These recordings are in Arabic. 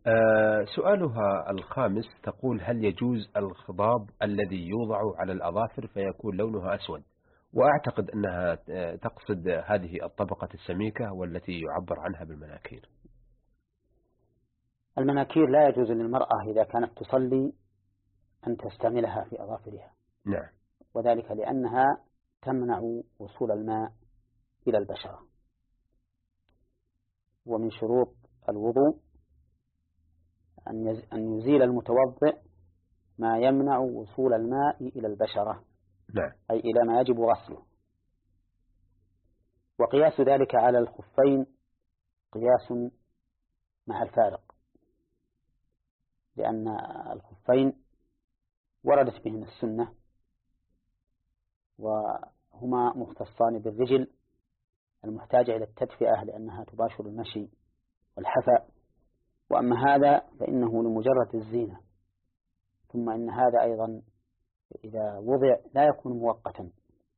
سؤالها الخامس تقول: هل يجوز الخضاب الذي يوضع على الأظافر فيكون لونها أسود؟ وأعتقد أنها تقصد هذه الطبقة السميكة والتي يعبر عنها بالمناكير. المناكير لا يجوز للمرأة إذا كانت تصلي أن تستعملها في أظافرها. نعم. وذلك لأنها تمنع وصول الماء إلى البشرة، ومن شروط الوضوء أن يزيل المتوضئ ما يمنع وصول الماء إلى البشرة. نعم. أي إلى ما يجب غسله. وقياس ذلك على الخفين قياس مع الفارق، لأن الخفين وردت بهن السنة وهما مختصان بالرجل المحتاجة إلى التدفئة لأنها تباشر المشي والحفاء، وأما هذا فإنه لمجرد الزينة. ثم إن هذا أيضا إذا وضع لا يكون مؤقتا،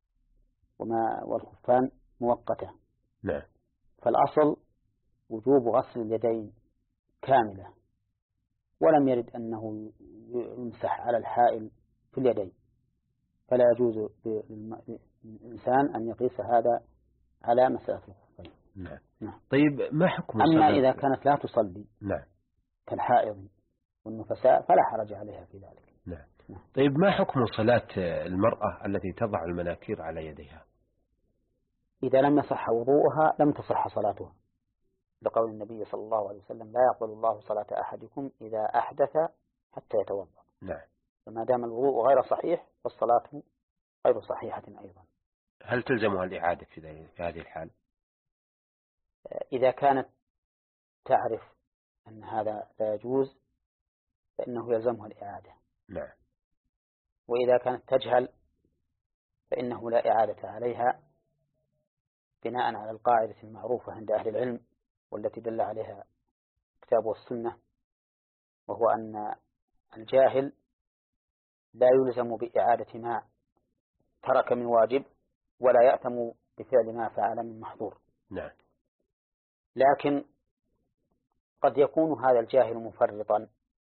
والخفان مؤقتة. نعم. فالأصل وجوب غسل اليدين كاملة، ولم يرد أنه يمسح على الحائل في اليدين، فلا يجوز للإنسان أن يقيس هذا على مسألة الخفين. نعم. نعم. طيب ما حكم أما إذا كانت لا تصلي نعم كالحائض والنفساء فلا حرج عليها في ذلك. نعم. طيب ما حكم صلاة المرأة التي تضع المناكير على يديها؟ إذا لم يصح وضوءها لم تصح صلاتها، لقول النبي صلى الله عليه وسلم: لا يقبل الله صلاة أحدكم إذا أحدث حتى يتوضأ. نعم. فما دام الوضوء غير صحيح فالصلاة غير صحيحة أيضا. هل تلزمها الإعادة في هذه الحال؟ إذا كانت تعرف أن هذا لا يجوز فإنه يلزمها الإعادة. نعم. وإذا كانت تجهل فإنه لا إعادة عليها، بناء على القاعدة المعروفة عند أهل العلم والتي دل عليها الكتاب والسنة، وهو أن الجاهل لا يلزم بإعادة ما ترك من واجب ولا يأتم بفعل ما فعل من محظور. نعم. لكن قد يكون هذا الجاهل مفرطا،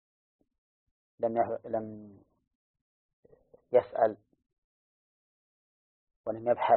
لم يسأل ولم يبحث،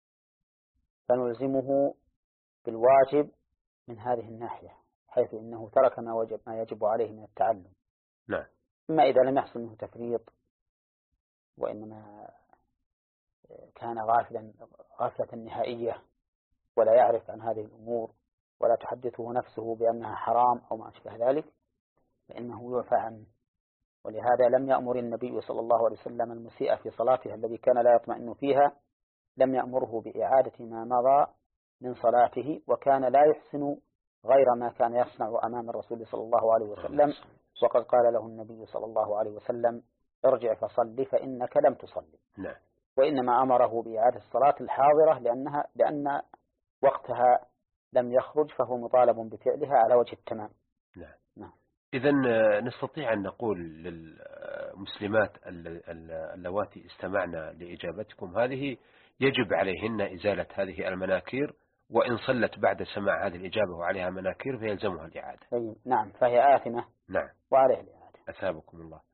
فنلزمه بالواجب من هذه الناحية، حيث إنه ترك ما يجب عليه من التعلم. نعم. إما إذا لم يحصل منه تفريط وإنما كان غافلة نهائية ولا يعرف عن هذه الأمور ولا تحدثه نفسه بأنها حرام أو ما أشبه ذلك، فإنه يعفى عنه. ولهذا لم يأمر النبي صلى الله عليه وسلم المسيء في صلاته الذي كان لا يطمئن فيها، لم يأمره بإعادة ما مضى من صلاته، وكان لا يحسن غير ما كان يصنع أمام الرسول صلى الله عليه وسلم. وقد قال له النبي صلى الله عليه وسلم: ارجع فصلي فإنك لم تصلي. نعم. وإنما أمره بإعادة الصلاة الحاضرة لأن وقتها لم يخرج، فهو مطالب بفعلها على وجه التمام. نعم. نعم. إذن نستطيع أن نقول للمسلمات اللواتي استمعنا لإجابتكم هذه يجب عليهن إزالة هذه المناكير، وإن صلت بعد سماع هذه الإجابة وعليها مناكير فيلزمها الإعادة. نعم، فهي آثمة. نعم. وعليها الإعادة. أثابكم الله.